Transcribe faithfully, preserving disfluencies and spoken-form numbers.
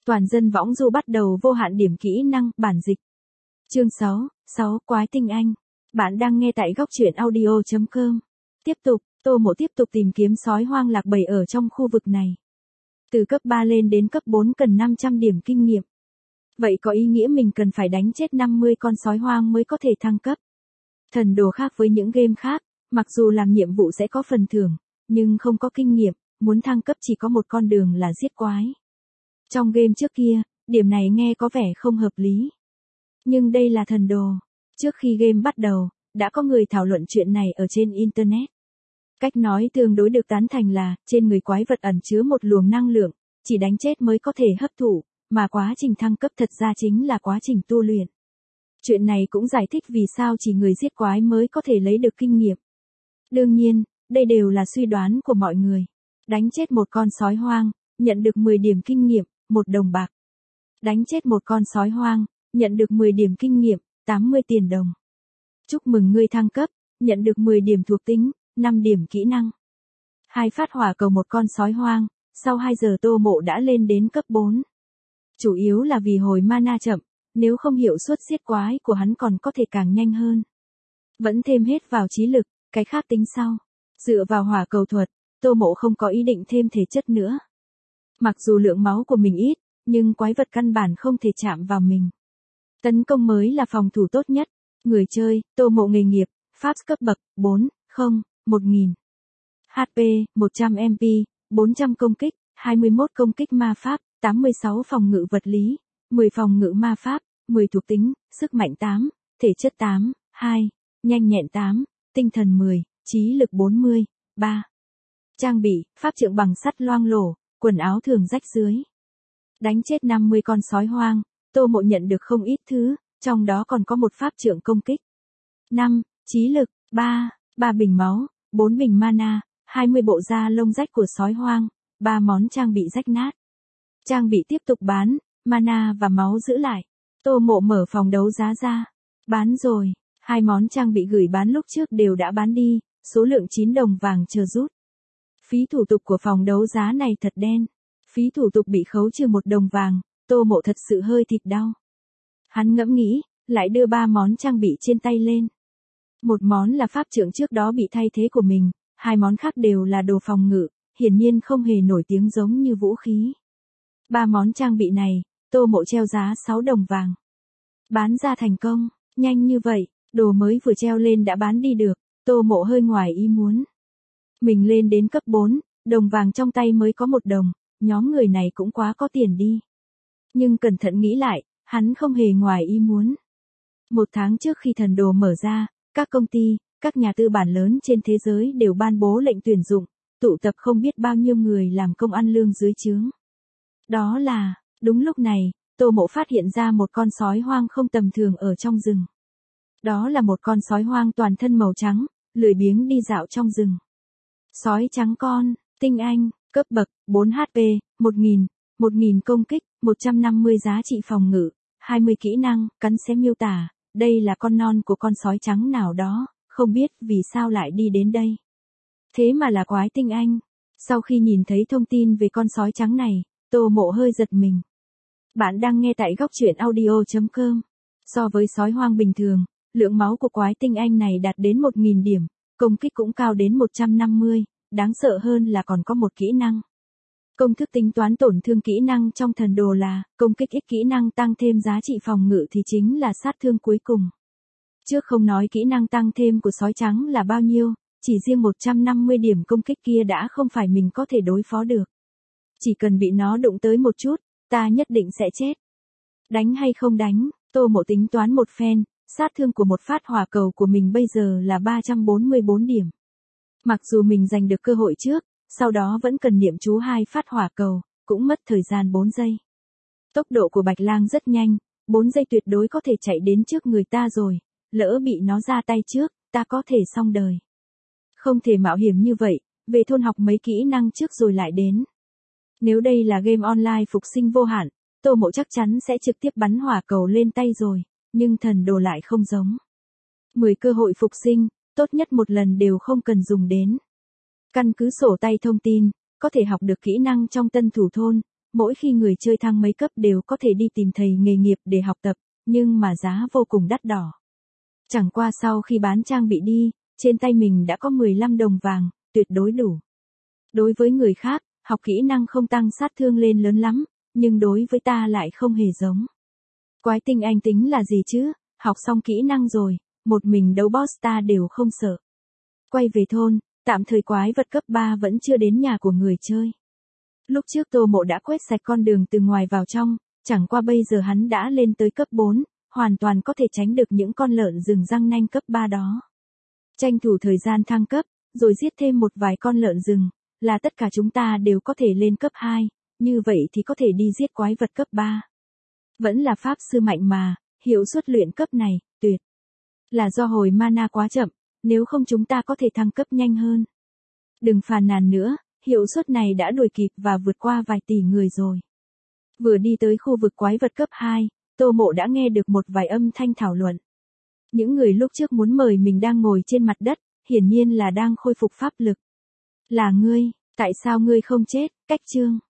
Toàn dân võng du bắt đầu vô hạn điểm kỹ năng, bản dịch. Chương sáu, sáu Quái tinh anh. Bạn đang nghe tại góc truyện audio chấm com. Tiếp tục, Tô Mộ tiếp tục tìm kiếm sói hoang lạc bầy ở trong khu vực này. Từ cấp ba lên đến cấp bốn cần năm trăm điểm kinh nghiệm. Vậy có ý nghĩa mình cần phải đánh chết năm mươi con sói hoang mới có thể thăng cấp. Thần đồ khác với những game khác, mặc dù làm nhiệm vụ sẽ có phần thưởng, nhưng không có kinh nghiệm, muốn thăng cấp chỉ có một con đường là giết quái. Trong game trước kia, điểm này nghe có vẻ không hợp lý. Nhưng đây là thần đồ. Trước khi game bắt đầu, đã có người thảo luận chuyện này ở trên Internet. Cách nói tương đối được tán thành là, trên người quái vật ẩn chứa một luồng năng lượng, chỉ đánh chết mới có thể hấp thụ, mà quá trình thăng cấp thật ra chính là quá trình tu luyện. Chuyện này cũng giải thích vì sao chỉ người giết quái mới có thể lấy được kinh nghiệm. Đương nhiên, đây đều là suy đoán của mọi người. Đánh chết một con sói hoang, nhận được mười điểm kinh nghiệm, một đồng bạc. Đánh chết một con sói hoang, nhận được mười điểm kinh nghiệm, tám mươi tiền đồng. Chúc mừng ngươi thăng cấp, nhận được mười điểm thuộc tính, năm điểm kỹ năng. Hai phát hỏa cầu một con sói hoang, sau hai giờ Tô Mộ đã lên đến cấp bốn. Chủ yếu là vì hồi mana chậm, nếu không hiệu suất giết quái của hắn còn có thể càng nhanh hơn. Vẫn thêm hết vào trí lực, cái khác tính sau. Dựa vào hỏa cầu thuật, Tô Mộ không có ý định thêm thể chất nữa. Mặc dù lượng máu của mình ít, nhưng quái vật căn bản không thể chạm vào mình. Tấn công mới là phòng thủ tốt nhất. Người chơi, Tô Mộ nghề nghiệp, Pháp cấp bậc, bốn, không, một nghìn. hát pê, một trăm em pê, bốn trăm công kích, hai mươi mốt công kích ma pháp, tám mươi sáu phòng ngự vật lý, mười phòng ngự ma pháp, mười thuộc tính, sức mạnh tám, thể chất tám, hai, nhanh nhẹn tám, tinh thần mười, trí lực bốn mươi, ba. Trang bị, pháp trượng bằng sắt loang lổ, quần áo thường rách dưới. Đánh chết năm mươi con sói hoang, Tô Mộ nhận được không ít thứ, trong đó còn có một pháp trượng công kích. năm. Trí lực, ba. ba bình máu, bốn bình mana, hai mươi bộ da lông rách của sói hoang, ba món trang bị rách nát. Trang bị tiếp tục bán, mana và máu giữ lại. Tô Mộ mở phòng đấu giá ra. Bán rồi, hai món trang bị gửi bán lúc trước đều đã bán đi, số lượng chín đồng vàng chờ rút. Phí thủ tục của phòng đấu giá này thật đen. Phí thủ tục bị khấu trừ một đồng vàng, Tô Mộ thật sự hơi thịt đau. Hắn ngẫm nghĩ, lại đưa ba món trang bị trên tay lên. Một món là pháp trượng trước đó bị thay thế của mình, hai món khác đều là đồ phòng ngự, hiển nhiên không hề nổi tiếng giống như vũ khí. Ba món trang bị này, Tô Mộ treo giá sáu đồng vàng. Bán ra thành công, nhanh như vậy, đồ mới vừa treo lên đã bán đi được, Tô Mộ hơi ngoài ý muốn. Mình lên đến cấp bốn, đồng vàng trong tay mới có một đồng, nhóm người này cũng quá có tiền đi. Nhưng cẩn thận nghĩ lại, hắn không hề ngoài ý muốn. Một tháng trước khi thần đồ mở ra, các công ty, các nhà tư bản lớn trên thế giới đều ban bố lệnh tuyển dụng, tụ tập không biết bao nhiêu người làm công ăn lương dưới trướng. Đó là, đúng lúc này, Tô Mộ phát hiện ra một con sói hoang không tầm thường ở trong rừng. Đó là một con sói hoang toàn thân màu trắng, lười biếng đi dạo trong rừng. Sói trắng con, tinh anh, cấp bậc, bốn hát pê, một nghìn, một nghìn công kích, một trăm năm mươi giá trị phòng ngự, hai mươi kỹ năng, cắn xé miêu tả, đây là con non của con sói trắng nào đó, không biết vì sao lại đi đến đây. Thế mà là quái tinh anh. Sau khi nhìn thấy thông tin về con sói trắng này, Tô Mộ hơi giật mình. Bạn đang nghe tại góc truyện audio chấm com. So với sói hoang bình thường, lượng máu của quái tinh anh này đạt đến một nghìn điểm, công kích cũng cao đến một trăm năm mươi, đáng sợ hơn là còn có một kỹ năng. Công thức tính toán tổn thương kỹ năng trong thần đồ là, công kích ít kỹ năng tăng thêm giá trị phòng ngự thì chính là sát thương cuối cùng. Trước không nói kỹ năng tăng thêm của sói trắng là bao nhiêu, chỉ riêng một trăm năm mươi điểm công kích kia đã không phải mình có thể đối phó được. Chỉ cần bị nó đụng tới một chút, ta nhất định sẽ chết. Đánh hay không đánh, Tô Mộ tính toán một phen, sát thương của một phát hỏa cầu của mình bây giờ là ba trăm bốn mươi bốn điểm. Mặc dù mình giành được cơ hội trước, sau đó vẫn cần niệm chú hai phát hỏa cầu, cũng mất thời gian bốn giây. Tốc độ của Bạch Lang rất nhanh, bốn giây tuyệt đối có thể chạy đến trước người ta rồi, lỡ bị nó ra tay trước, ta có thể xong đời. Không thể mạo hiểm như vậy, về thôn học mấy kỹ năng trước rồi lại đến. Nếu đây là game online phục sinh vô hạn, Tô Mộ chắc chắn sẽ trực tiếp bắn hỏa cầu lên tay rồi, nhưng thần đồ lại không giống. mười cơ hội phục sinh, tốt nhất một lần đều không cần dùng đến. Căn cứ sổ tay thông tin, có thể học được kỹ năng trong tân thủ thôn, mỗi khi người chơi thăng mấy cấp đều có thể đi tìm thầy nghề nghiệp để học tập, nhưng mà giá vô cùng đắt đỏ. Chẳng qua sau khi bán trang bị đi, trên tay mình đã có mười lăm đồng vàng, tuyệt đối đủ. Đối với người khác, học kỹ năng không tăng sát thương lên lớn lắm, nhưng đối với ta lại không hề giống. Quái tinh anh tính là gì chứ, học xong kỹ năng rồi, một mình đấu boss ta đều không sợ. Quay về thôn, tạm thời quái vật cấp ba vẫn chưa đến nhà của người chơi. Lúc trước Tô Mộ đã quét sạch con đường từ ngoài vào trong, chẳng qua bây giờ hắn đã lên tới cấp bốn, hoàn toàn có thể tránh được những con lợn rừng răng nanh cấp ba đó. Tranh thủ thời gian thăng cấp, rồi giết thêm một vài con lợn rừng, là tất cả chúng ta đều có thể lên cấp hai, như vậy thì có thể đi giết quái vật cấp ba. Vẫn là pháp sư mạnh mà, hiệu suất luyện cấp này, tuyệt. Là do hồi mana quá chậm, nếu không chúng ta có thể thăng cấp nhanh hơn. Đừng phàn nàn nữa, hiệu suất này đã đuổi kịp và vượt qua vài tỷ người rồi. Vừa đi tới khu vực quái vật cấp hai, Tô Mộ đã nghe được một vài âm thanh thảo luận. Những người lúc trước muốn mời mình đang ngồi trên mặt đất, hiển nhiên là đang khôi phục pháp lực. Là ngươi, tại sao ngươi không chết, Cách Trương?